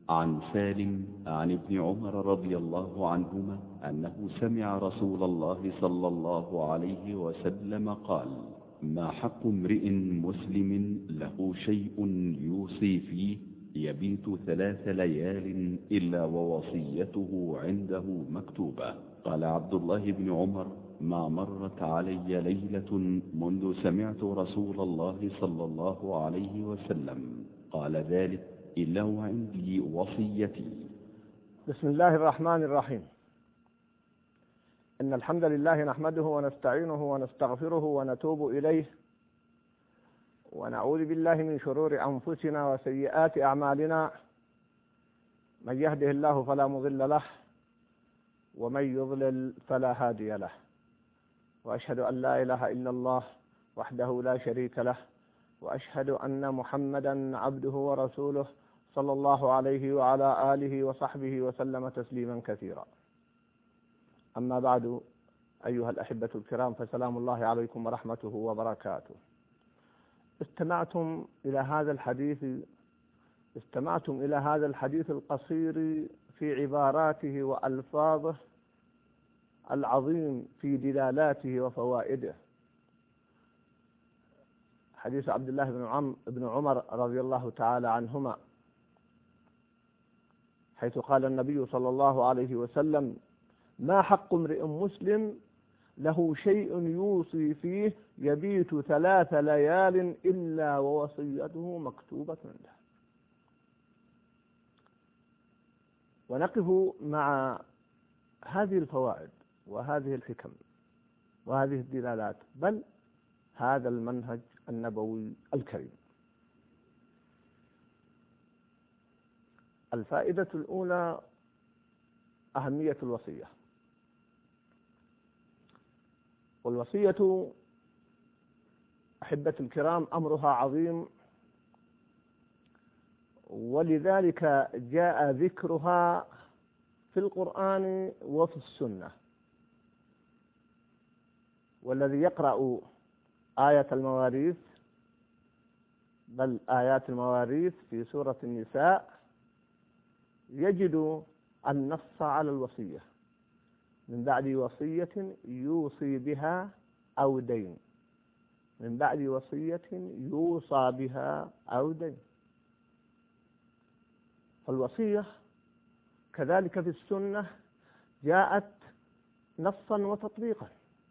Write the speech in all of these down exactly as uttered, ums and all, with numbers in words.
عن سالم عن ابن عمر رضي الله عنهما أنه سمع رسول الله صلى الله عليه وسلم قال: ما حق امرئ مسلم له شيء يوصي فيه يبيت ثلاث ليال إلا ووصيته عنده مكتوبة. قال عبد الله بن عمر: ما مرت علي ليلة منذ سمعت رسول الله صلى الله عليه وسلم قال ذلك إلا وعندي وصيتي. بسم الله الرحمن الرحيم. إن الحمد لله نحمده ونستعينه ونستغفره ونتوب إليه، ونعوذ بالله من شرور أنفسنا وسيئات أعمالنا. من يهده الله فلا مضل له، ومن يضلل فلا هادي له، وأشهد أن لا إله إلا الله وحده لا شريك له، وأشهد أن محمدا عبده ورسوله صلى الله عليه وعلى آله وصحبه وسلم تسليما كثيرا. أما بعد، أيها الأحبة الكرام، فسلام الله عليكم ورحمته وبركاته. استمعتم إلى هذا الحديث استمعتم إلى هذا الحديث القصير في عباراته وألفاظه العظيم في دلالاته وفوائده، حديث عبد الله بن عم بن عمر رضي الله تعالى عنهما، حيث قال النبي صلى الله عليه وسلم: ما حق امرئ مسلم له شيء يوصي فيه يبيت ثلاث ليال إلا ووصيته مكتوبة عنده. ونقف مع هذه الفوائد وهذه الحكم وهذه الدلالات، بل هذا المنهج النبوي الكريم. الفائدة الأولى: أهمية الوصية. والوصية أحبة الكرام أمرها عظيم، ولذلك جاء ذكرها في القرآن وفي السنة. والذي يقرأ آية المواريث، بل آيات المواريث في سورة النساء، يجد النص على الوصية: من بعد وصية يوصي بها أو دين، من بعد وصية يوصى بها أو دين. فالوصية كذلك في السنة جاءت نصا وتطبيقا.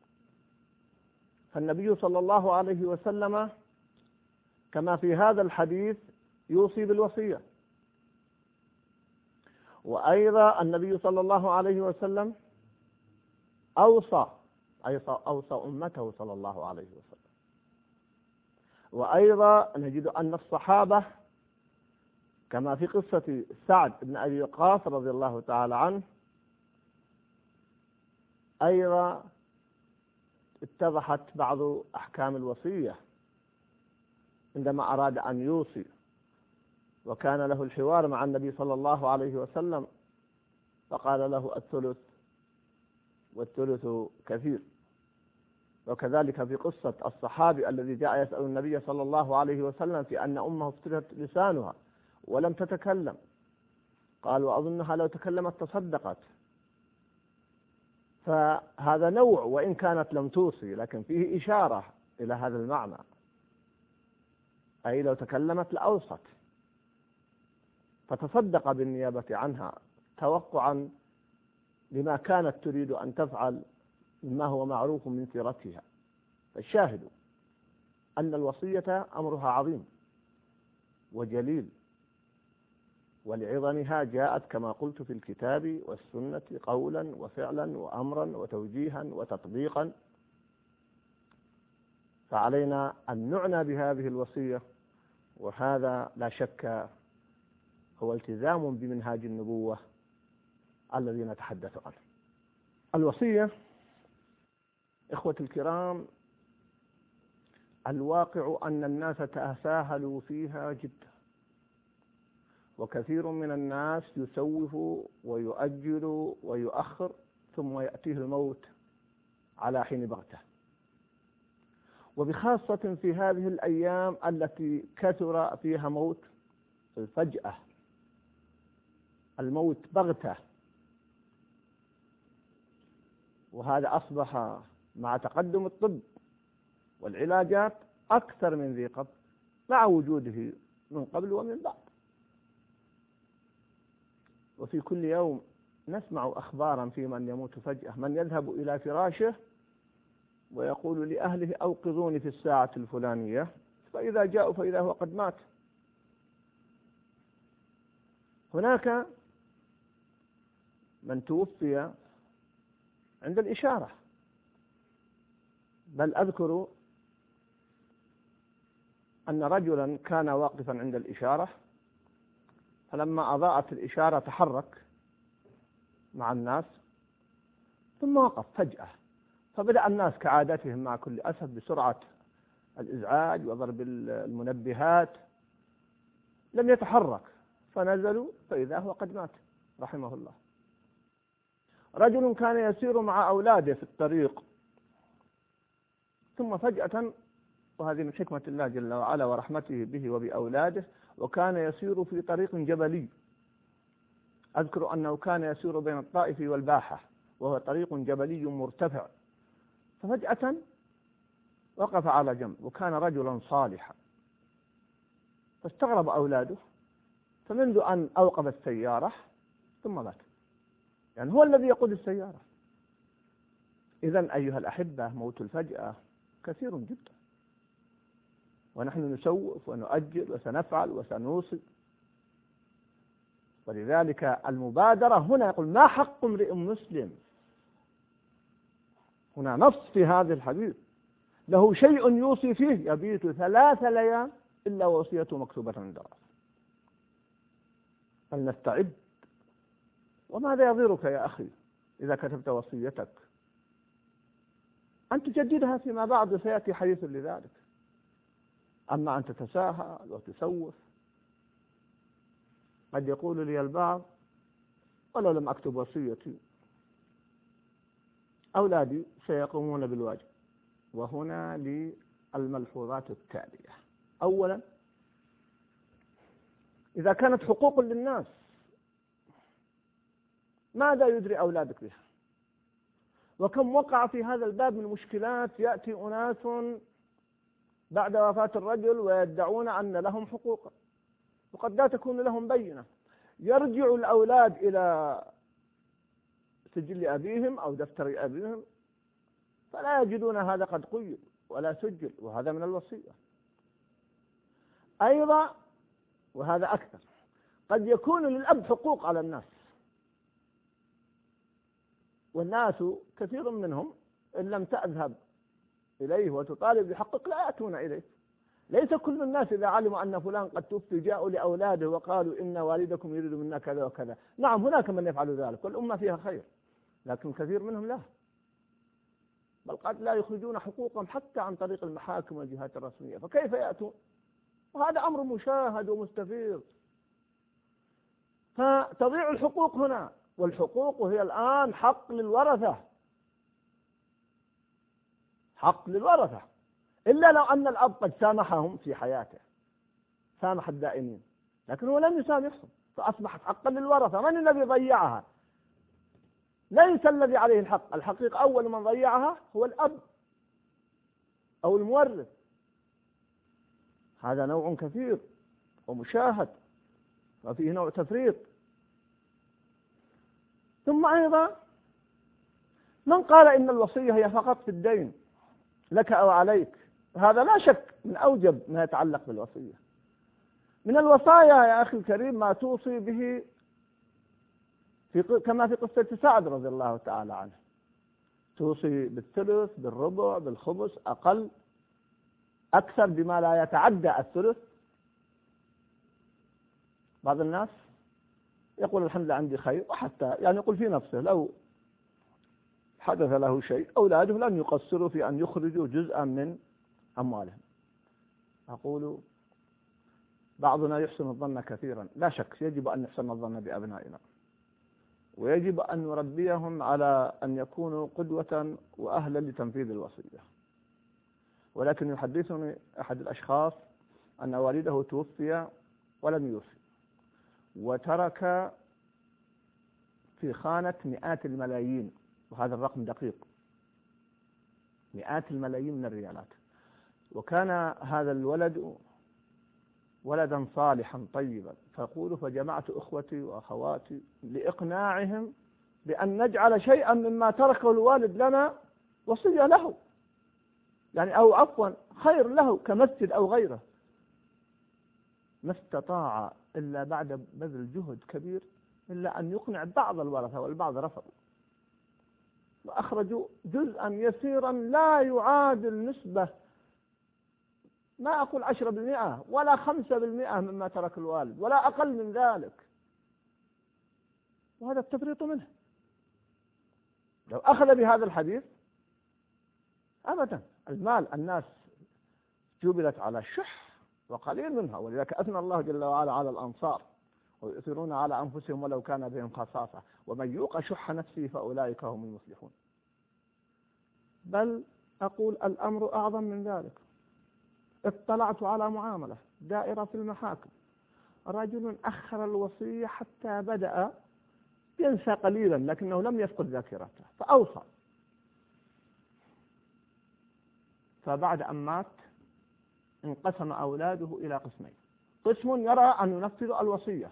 فالنبي صلى الله عليه وسلم كما في هذا الحديث يوصي بالوصية، وأيضا النبي صلى الله عليه وسلم أوصى أوصى أمته صلى الله عليه وسلم. وأيضا نجد أن الصحابة كما في قصة سعد بن أبي وقاص رضي الله تعالى عنه أيضا اتضحت بعض أحكام الوصية عندما أراد أن يوصي، وكان له الحوار مع النبي صلى الله عليه وسلم، فقال له: الثلث، والثلث كثير. وكذلك في قصة الصحابي الذي جاء يسأل النبي صلى الله عليه وسلم في أن أمه افترت لسانها ولم تتكلم، قال: وأظنها لو تكلمت تصدقت. فهذا نوع، وإن كانت لم توصي لكن فيه إشارة إلى هذا المعنى، أي لو تكلمت لأوصت، فتصدق بالنيابة عنها توقعا لما كانت تريد أن تفعل مما هو معروف من سيرتها. فالشاهد أن الوصية أمرها عظيم وجليل، ولعظمها جاءت كما قلت في الكتاب والسنة قولا وفعلا وأمرا وتوجيها وتطبيقا. فعلينا أن نعنى بهذه الوصية، وهذا لا شك هو التزام بمنهاج النبوة الذي نتحدث عنه. الوصية إخوة الكرام، الواقع أن الناس تساهلوا فيها جدا، وكثير من الناس يسوف ويؤجل ويؤخر، ثم يأتيه الموت على حين بغته. وبخاصة في هذه الأيام التي كثر فيها موت الفجأة، الموت بغتة، وهذا أصبح مع تقدم الطب والعلاجات أكثر من ذي قبل، مع وجوده من قبل ومن بعد. وفي كل يوم نسمع أخبارا في من يموت فجأة، من يذهب إلى فراشه ويقول لأهله أوقظوني في الساعة الفلانية، فإذا جاءوا فإذا هو قد مات. هناك من توفي عند الإشارة، بل أذكر أن رجلا كان واقفا عند الإشارة، فلما أضاءت الإشارة تحرك مع الناس ثم وقف فجأة، فبدأ الناس كعادتهم مع كل أسف بسرعة الإزعاج وضرب المنبهات، لم يتحرك، فنزلوا فإذا هو قد مات رحمه الله. رجل كان يسير مع أولاده في الطريق، ثم فجأة، وهذه من حكمة الله جل وعلا ورحمته به وبأولاده، وكان يسير في طريق جبلي. أذكر أنه كان يسير بين الطائف والباحة، وهو طريق جبلي مرتفع، ففجأة وقف على جنب، وكان رجلا صالحا، فاستغرب أولاده، فمنذ أن أوقف السيارة ثم مات، يعني هو الذي يقود السيارة. إذن أيها الأحبة، موت الفجأة كثير جدا، ونحن نسوف ونؤجل وسنفعل وسنوصي. ولذلك المبادرة هنا يقول ما حق امرئ مسلم، هنا نص في هذا الحديث، له شيء يوصي فيه يبيت ثلاث ليال إلا وصيته مكتوبة عند رأسه. فلنستعد. وماذا يضيرك يا أخي إذا كتبت وصيتك أن تجددها فيما بعد، سيأتي حديث لذلك. أما أن تتساهل وتسوف، قد يقول لي البعض ولو لم أكتب وصيتي أولادي سيقومون بالواجب. وهنا للملحوظات التالية. أولا، إذا كانت حقوق للناس ماذا يدري أولادك بها؟ وكم وقع في هذا الباب من مشكلات، يأتي أناس بعد وفاة الرجل ويدعون أن لهم حقوقا وقد لا تكون لهم بينة. يرجع الأولاد إلى سجل أبيهم أو دفتر أبيهم فلا يجدون هذا قد قيد ولا سجل، وهذا من الوصية. أيضا وهذا أكثر، قد يكون للأب حقوق على الناس، والناس كثير منهم إن لم تذهب إليه وتطالب بحقك لا يأتون إليه. ليس كل الناس إذا علموا أن فلان قد توفي جاءوا لأولاده وقالوا إن والدكم يريد منا كذا وكذا. نعم هناك من يفعل ذلك والأمة فيها خير، لكن كثير منهم لا، بل قد لا يخرجون حقوقهم حتى عن طريق المحاكم والجهات الرسمية، فكيف يأتون؟ وهذا أمر مشاهد ومستفيض. فتضيع الحقوق هنا، والحقوق هي الآن حق للورثة، حق للورثة، إلا لو أن الأب قد سامحهم في حياته، سامح الدائمين، لكن هو لم يسامحهم فأصبحت حقا للورثة. من الذي ضيعها؟ ليس الذي عليه الحق، الحقيقة أول من ضيعها هو الأب أو المورث. هذا نوع كثير ومشاهد وفيه نوع تفريط. ثم أيضا من قال إن الوصية هي فقط في الدين لك أو عليك، هذا لا شك من أوجب ما يتعلق بالوصية. من الوصايا يا أخي الكريم ما توصي به في كما في قصة سعد رضي الله تعالى عنه، توصي بالثلث بالربع بالخمس أقل أكثر بما لا يتعدى الثلث. بعض الناس يقول الحمد لله عندي خير، وحتى يعني يقول في نفسه لو حدث له شيء أولاده لن يقصروا في أن يخرجوا جزءا من أموالهم. أقول بعضنا يحسن الظن كثيرا، لا شك يجب أن نحسن الظن بأبنائنا، ويجب أن نربيهم على أن يكونوا قدوة وأهلا لتنفيذ الوصية. ولكن يحدثني أحد الأشخاص أن والده توفي ولم يوصي، وترك في خانة مئات الملايين، وهذا الرقم دقيق، مئات الملايين من الريالات. وكان هذا الولد ولدا صالحا طيبا، فأقول فجمعت أخوتي وأخواتي لإقناعهم بأن نجعل شيئا مما تركه الوالد لنا وصية له، يعني أو عفوا خير له كمسجد أو غيره. ما استطاع إلا بعد بذل جهد كبير إلا أن يقنع بعض الورثة، والبعض رفضوا وأخرجوا جزءا يسيرا لا يعادل نسبة، ما أقول عشرة بالمئة ولا خمسة بالمئة مما ترك الوالد، ولا أقل من ذلك. وهذا التفريط منه. لو أخذ بهذا الحديث أبدا. المال الناس جبلت على الشح وقليل منها، ولذلك أثنى الله جل وعلا على الأنصار ويؤثرون على أنفسهم ولو كان بهم خصاصة ومن يوق شح نفسه فأولئك هم المفلحون. بل أقول الأمر أعظم من ذلك. اطلعت على معاملة دائرة في المحاكم، رجل أخر الوصية حتى بدأ ينسى قليلا لكنه لم يفقد ذاكرته فأوصى، فبعد أن مات انقسم أولاده إلى قسمين، قسم يرى أن ينفذ الوصية،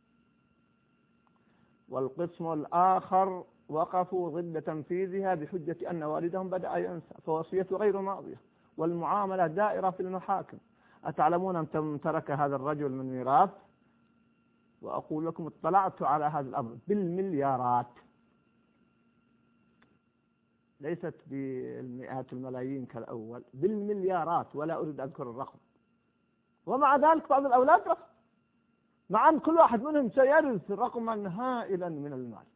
والقسم الآخر وقفوا ضد تنفيذها بحجة أن والدهم بدأ ينسى فوصيته غير ماضية، والمعاملة دائرة في المحاكم. أتعلمون أن ترك هذا الرجل من ميراث؟ وأقول لكم اطلعت على هذا الأمر بالمليارات، ليست بالمئات الملايين كالأول، بالمليارات، ولا أريد أذكر الرقم. ومع ذلك بعض الأولاد رفض، مع أن كل واحد منهم سيرث رقما هائلا من المال.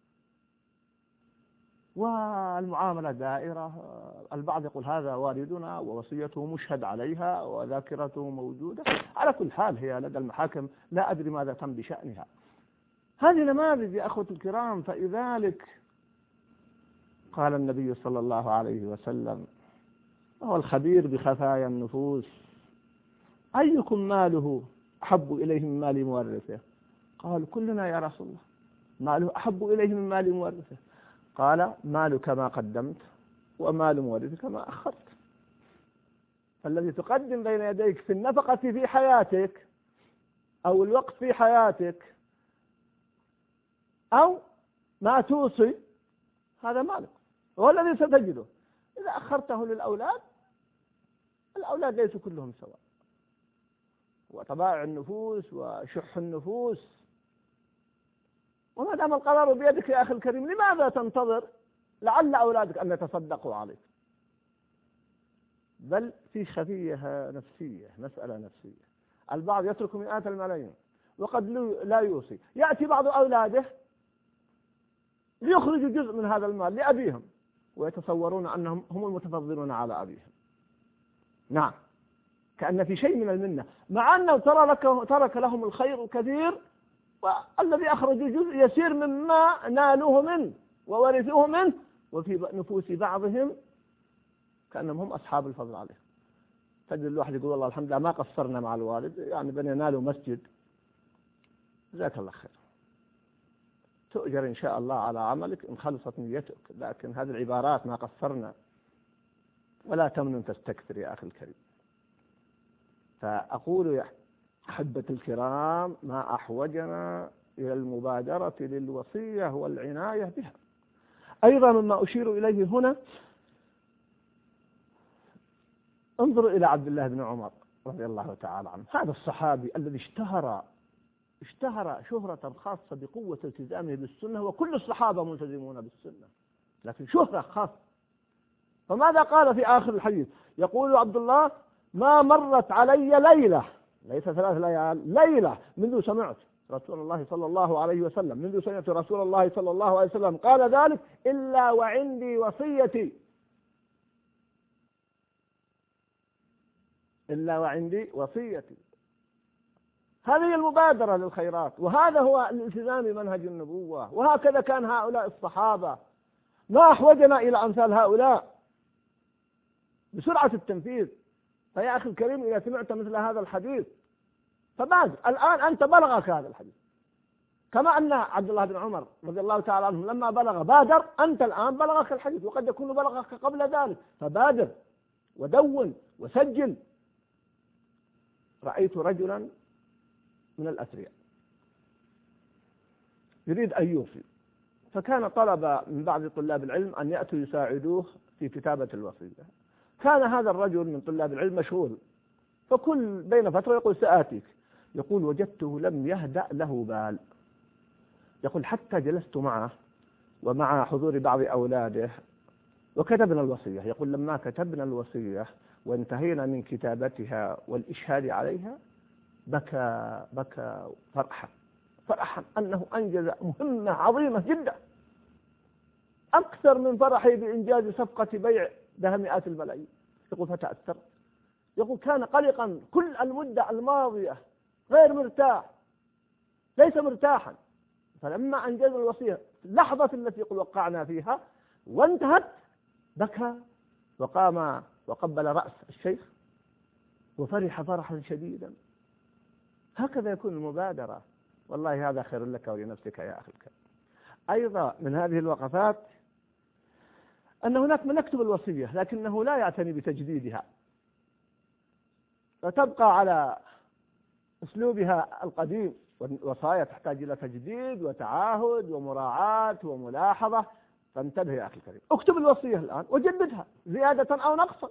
والمعاملة دائرة، البعض يقول هذا والدنا ووصيته مشهد عليها وذاكرته موجودة. على كل حال هي لدى المحاكم لا أدري ماذا تم بشأنها. هذه نماذج يا أخوة الكرام. فلذلك قال النبي صلى الله عليه وسلم وهو الخبير بخفايا النفوس: أيكم ماله أحب إليه من مال مورثه؟ قال كلنا يا رسول الله. ماله أحب إليه من مال مورثه؟ قال مالك ما قدمت ومال مورثك ما أخرت. فالذي تقدم بين يديك في النفقة في حياتك أو الوقت في حياتك أو ما توصي هذا مالك، وهو الذي ستجده. إذا أخرته للأولاد، الأولاد ليسوا كلهم سواء، وطبائع النفوس وشح النفوس. وما دام القرار بيدك يا أخي الكريم، لماذا تنتظر لعل أولادك أن يتصدقوا عليك؟ بل في خفية نفسية، مسألة نفسية. البعض يترك مئات الملايين وقد لا يوصي، يأتي بعض أولاده ليخرجوا جزء من هذا المال لأبيهم ويتصورون أنهم هم المتفضلون على أبيهم. نعم، كأن في شيء من المنة، مع أنه ترى لك ترك لهم الخير الكثير، والذي أخرجوا جزء يسير مما نالوه منه وورثوه منه، وفي نفوس بعضهم كأنهم هم أصحاب الفضل عليه. تجد الواحد يقول والله الحمد لله ما قصرنا مع الوالد، يعني بنينا له مسجد، جزاك الله خير، تؤجر إن شاء الله على عملك إن خلصت نيتك. لكن هذه العبارات ما قصرنا، ولا تمنن تستكثر يا أخي الكريم. فأقول يا أحبة الكرام ما أحوجنا إلى المبادرة للوصية والعناية بها. أيضا مما أشير إليه هنا، انظروا إلى عبد الله بن عمر رضي الله تعالى عنه، هذا الصحابي الذي اشتهر اشتهر شهرة خاصة بقوة التزامه بالسنة، وكل الصحابة ملتزمون بالسنة، لكن شهرة خاصة. فماذا قال في آخر الحديث؟ يقول عبد الله: ما مرت علي ليلة، ليس ثلاث ليال، ليلة منذ سمعت رسول الله صلى الله عليه وسلم منذ سمعت رسول الله صلى الله عليه وسلم قال ذلك إلا وعندي وصيتي، إلا وعندي وصيتي. هذه المبادرة للخيرات، وهذا هو الالتزام بمنهج النبوة، وهكذا كان هؤلاء الصحابة. ما أحوجنا إلى أمثال هؤلاء بسرعة التنفيذ. فيا أخي الكريم إذا سمعت مثل هذا الحديث فبادر الآن، أنت بلغك هذا الحديث، كما أن عبد الله بن عمر رضي الله تعالى عنه لما بلغ بادر، أنت الآن بلغك الحديث وقد يكون بلغك قبل ذلك، فبادر ودون وسجل. رأيت رجلا من الأثرياء يريد أن يوصي، فكان طلب من بعض طلاب العلم أن يأتوا يساعدوه في كتابة الوصية. كان هذا الرجل من طلاب العلم مشغول، فكل بين فترة يقول سآتيك. يقول وجدته لم يهدأ له بال. يقول حتى جلست معه ومع حضور بعض أولاده وكتبنا الوصية. يقول لما كتبنا الوصية وانتهينا من كتابتها والإشهاد عليها بكى بكى فرحا فرحا أنه أنجز مهمة عظيمة جدا، أكثر من فرحه بإنجاز صفقة بيع بها مئات الملايين. يقول فتأثر. يقول كان قلقا كل المدة الماضية، غير مرتاح، ليس مرتاحا. فلما أنجز الوصية اللحظة التي وقعنا فيها وانتهت بكى وقام وقبل رأس الشيخ وفرح فرحا شديدا. هكذا يكون المبادرة. والله هذا خير لك ولنفسك يا أخي الكريم. أيضا من هذه الوقفات أن هناك من يكتب الوصية لكنه لا يعتني بتجديدها، فتبقى على أسلوبها القديم، والوصايا تحتاج إلى تجديد وتعاهد ومراعاة وملاحظة. فانتبه يا أخي الكريم، اكتب الوصية الآن وجددها زيادة أو نقصا.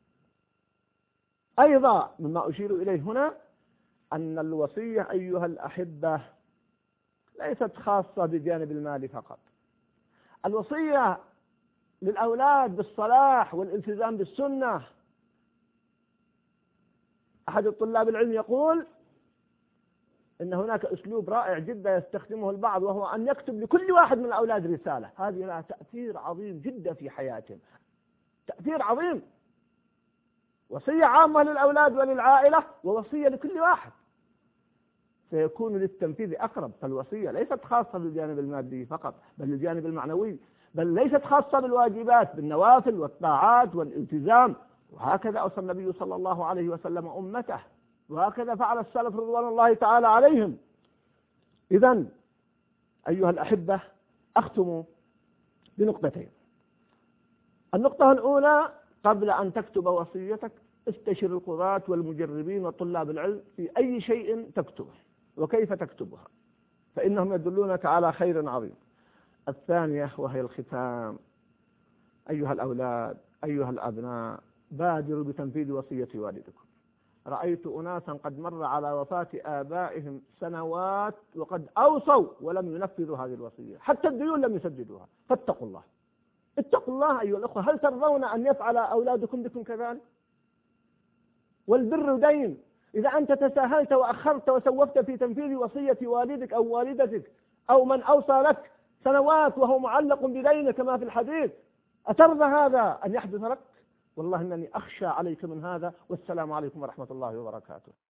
أيضا مما أشير إليه هنا أن الوصية أيها الأحبة ليست خاصة بجانب المال فقط. الوصية للأولاد بالصلاح والالتزام بالسنة. أحد الطلاب العلم يقول إن هناك أسلوب رائع جدا يستخدمه البعض، وهو أن يكتب لكل واحد من الأولاد رسالة. هذه لها تأثير عظيم جدا في حياتهم، تأثير عظيم. وصية عامة للأولاد وللعائلة ووصية لكل واحد، سيكون للتنفيذ أقرب. فالوصية ليست خاصة بالجانب المادي فقط، بل الجانب المعنوي، بل ليست خاصة بالواجبات، بالنوافل والطاعات والالتزام. وهكذا أوصى النبي صلى الله عليه وسلم أمته، وهكذا فعل السلف رضوان الله تعالى عليهم. إذن أيها الأحبة أختم بنقطتين. النقطة الأولى، قبل أن تكتب وصيتك استشر القضاة والمجربين وطلاب العلم في أي شيء تكتبه وكيف تكتبها، فإنهم يدلونك على خير عظيم. الثانية وهي الختام، أيها الأولاد أيها الأبناء بادروا بتنفيذ وصية والدكم. رأيت أناسا قد مر على وفاة آبائهم سنوات وقد أوصوا ولم ينفذوا هذه الوصية، حتى الديون لم يسددوها. فاتقوا الله، اتقوا الله أيها الأخوة. هل ترضون أن يفعل أولادكم بكم كذلك؟ والبر دين. إذا أنت تساهلت وأخرت وسوفت في تنفيذ وصية والدك أو والدتك أو من أوصى لك سنوات وهو معلق بدين كما في الحديث، أترضى هذا أن يحدث لك؟ والله إنني أخشى عليك من هذا. والسلام عليكم ورحمة الله وبركاته.